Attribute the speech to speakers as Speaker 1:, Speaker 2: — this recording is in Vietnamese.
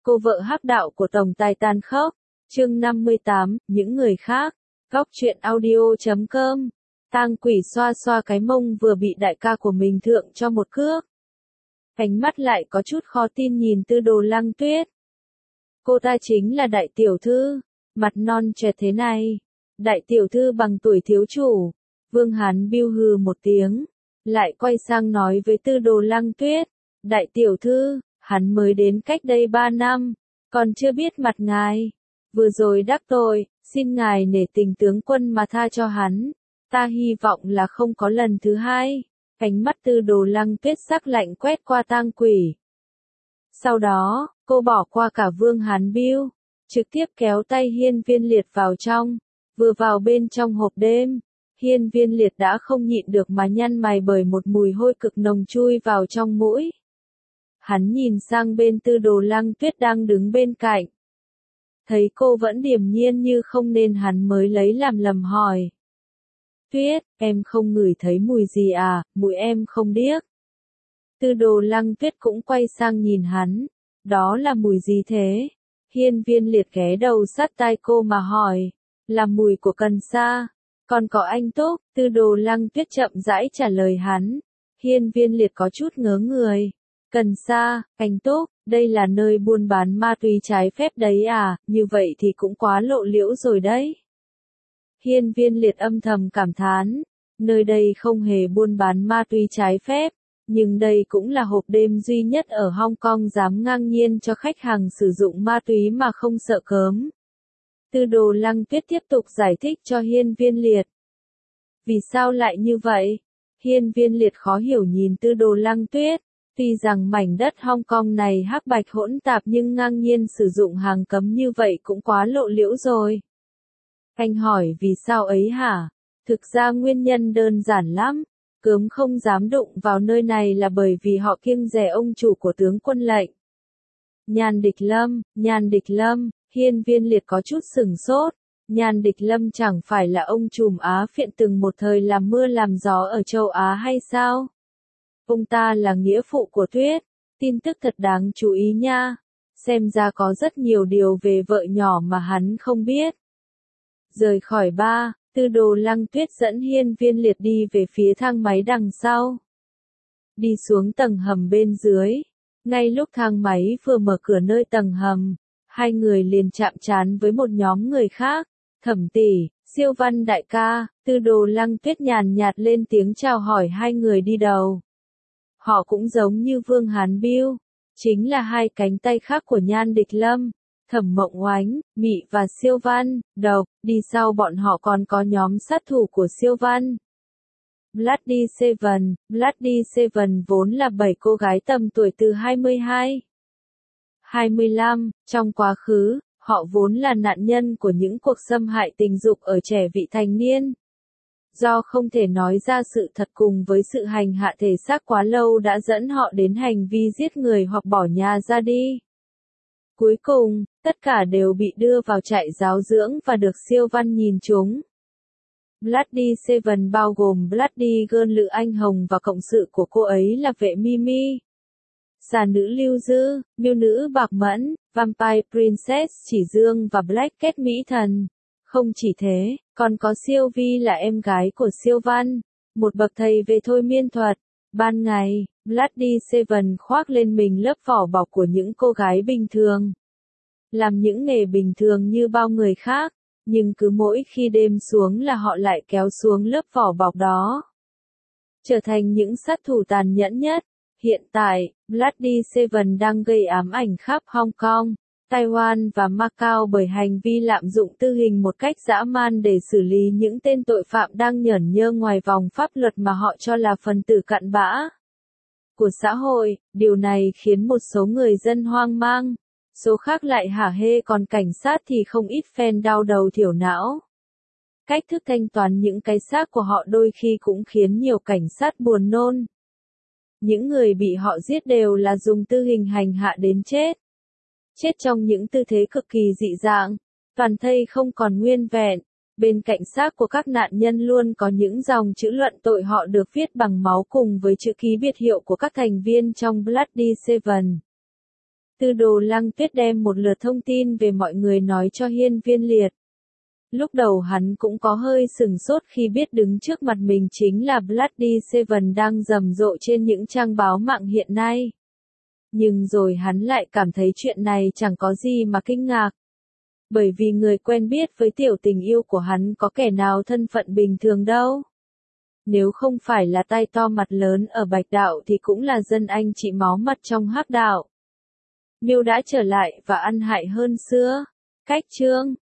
Speaker 1: Cô vợ hắc đạo của tổng tài tàn khốc. Chương 58, những người khác. Góc truyện audio.com. Tang Quỷ xoa xoa cái mông vừa bị đại ca của mình thượng cho một cước. Ánh mắt lại có chút khó tin nhìn Tư Đồ Lăng Tuyết. Cô ta chính là đại tiểu thư, mặt non trẻ thế này. Đại tiểu thư bằng tuổi thiếu chủ. Vương Hán biêu hừ một tiếng, lại quay sang nói với Tư Đồ Lăng Tuyết. Đại tiểu thư, hắn mới đến cách đây 3 năm, còn chưa biết mặt ngài. Vừa rồi đắc tội, xin ngài nể tình tướng quân mà tha cho hắn. Ta hy vọng là không có lần thứ hai. Ánh mắt Tư Đồ Lăng Tuyết sắc lạnh quét qua Tang Quỷ. Sau đó, cô bỏ qua cả Vương Hán Biêu, trực tiếp kéo tay Hiên Viên Liệt vào trong. Vừa vào bên trong hộp đêm, Hiên Viên Liệt đã không nhịn được mà nhăn mày bởi một mùi hôi cực nồng chui vào trong mũi. Hắn nhìn sang bên Tư Đồ Lăng Tuyết đang đứng bên cạnh. Thấy cô vẫn điềm nhiên như không nên hắn mới lấy làm lầm hỏi. Tuyết, em không ngửi thấy mùi gì à, mũi em không điếc. Tư Đồ Lăng Tuyết cũng quay sang nhìn hắn. Đó là mùi gì thế? Hiên Viên Liệt ghé đầu sát tai cô mà hỏi. Là mùi của cần sa. Còn có anh Túc, Tư Đồ Lăng Tuyết chậm rãi trả lời hắn. Hiên Viên Liệt có chút ngớ người. Cần sa, anh Túc, đây là nơi buôn bán ma túy trái phép đấy à, như vậy thì cũng quá lộ liễu rồi đấy. Hiên Viên Liệt âm thầm cảm thán, nơi đây không hề buôn bán ma túy trái phép, nhưng đây cũng là hộp đêm duy nhất ở Hong Kong dám ngang nhiên cho khách hàng sử dụng ma túy mà không sợ cớm. Tư Đồ Lăng Tuyết tiếp tục giải thích cho Hiên Viên Liệt. Vì sao lại như vậy? Hiên Viên Liệt khó hiểu nhìn Tư Đồ Lăng Tuyết. Tuy rằng mảnh đất Hong Kong này hắc bạch hỗn tạp nhưng ngang nhiên sử dụng hàng cấm như vậy cũng quá lộ liễu rồi. Anh hỏi vì sao ấy hả? Thực ra nguyên nhân đơn giản lắm. Cớm không dám đụng vào nơi này là bởi vì họ kiêng dè ông chủ của tướng quân lệnh. Nhan Địch Lâm, Hiên Viên Liệt có chút sửng sốt. Nhan Địch Lâm chẳng phải là ông trùm Á Phiện từng một thời làm mưa làm gió ở châu Á hay sao? Ông ta là nghĩa phụ của Tuyết, tin tức thật đáng chú ý nha. Xem ra có rất nhiều điều về vợ nhỏ mà hắn không biết. Rời khỏi ba, Tư Đồ Lăng Tuyết dẫn Hiên Viên Liệt đi về phía thang máy đằng sau. Đi xuống tầng hầm bên dưới. Ngay lúc thang máy vừa mở cửa nơi tầng hầm, hai người liền chạm trán với một nhóm người khác. Thẩm tỷ, Siêu Văn đại ca, Tư Đồ Lăng Tuyết nhàn nhạt lên tiếng chào hỏi hai người đi đầu. Họ cũng giống như Vương Hán Biêu, chính là hai cánh tay khác của Nhan Địch Lâm, Thẩm Mộng Oánh, Mị và Siêu Văn, Độc, đi sau bọn họ còn có nhóm sát thủ của Siêu Văn. Bloody Seven vốn là 7 cô gái tầm tuổi từ 22, 25, trong quá khứ, họ vốn là nạn nhân của những cuộc xâm hại tình dục ở trẻ vị thành niên. Do không thể nói ra sự thật cùng với sự hành hạ thể xác quá lâu đã dẫn họ đến hành vi giết người hoặc bỏ nhà ra đi. Cuối cùng, tất cả đều bị đưa vào trại giáo dưỡng và được Siêu Văn nhìn chúng. Bloody Seven bao gồm Bloody Girl Lữ Anh Hồng và cộng sự của cô ấy là Vệ Mimi, Xà Nữ Lưu Dư, Miêu Nữ Bạc Mẫn, Vampire Princess Chỉ Dương và Black Cat Mỹ Thần. Không chỉ thế, còn có Siêu Vi là em gái của Siêu Văn, một bậc thầy về thôi miên thuật. Ban ngày, Bloody Seven khoác lên mình lớp vỏ bọc của những cô gái bình thường. Làm những nghề bình thường như bao người khác, nhưng cứ mỗi khi đêm xuống là họ lại kéo xuống lớp vỏ bọc đó. Trở thành những sát thủ tàn nhẫn nhất. Hiện tại, Bloody Seven đang gây ám ảnh khắp Hong Kong, Taiwan và Macau bởi hành vi lạm dụng tư hình một cách dã man để xử lý những tên tội phạm đang nhởn nhơ ngoài vòng pháp luật mà họ cho là phần tử cặn bã của xã hội. Điều này khiến một số người dân hoang mang, số khác lại hả hê, còn cảnh sát thì không ít fan đau đầu thiểu não. Cách thức thanh toán những cái xác của họ đôi khi cũng khiến nhiều cảnh sát buồn nôn. Những người bị họ giết đều là dùng tư hình hành hạ đến chết. Chết trong những tư thế cực kỳ dị dạng, toàn thây không còn nguyên vẹn. Bên cạnh xác của các nạn nhân luôn có những dòng chữ luận tội họ được viết bằng máu cùng với chữ ký biệt hiệu của các thành viên trong Bloody Seven. Tư Đồ Lăng Tuyết đem một lượt thông tin về mọi người nói cho Hiên Viên Liệt. Lúc đầu hắn cũng có hơi sừng sốt khi biết đứng trước mặt mình chính là Bloody Seven đang rầm rộ trên những trang báo mạng hiện nay. Nhưng rồi hắn lại cảm thấy chuyện này chẳng có gì mà kinh ngạc. Bởi vì người quen biết với tiểu tình yêu của hắn có kẻ nào thân phận bình thường đâu. Nếu không phải là tay to mặt lớn ở Bạch Đạo thì cũng là dân anh chị máu mặt trong Hắc Đạo. Miêu đã trở lại và ăn hại hơn xưa. Cách chương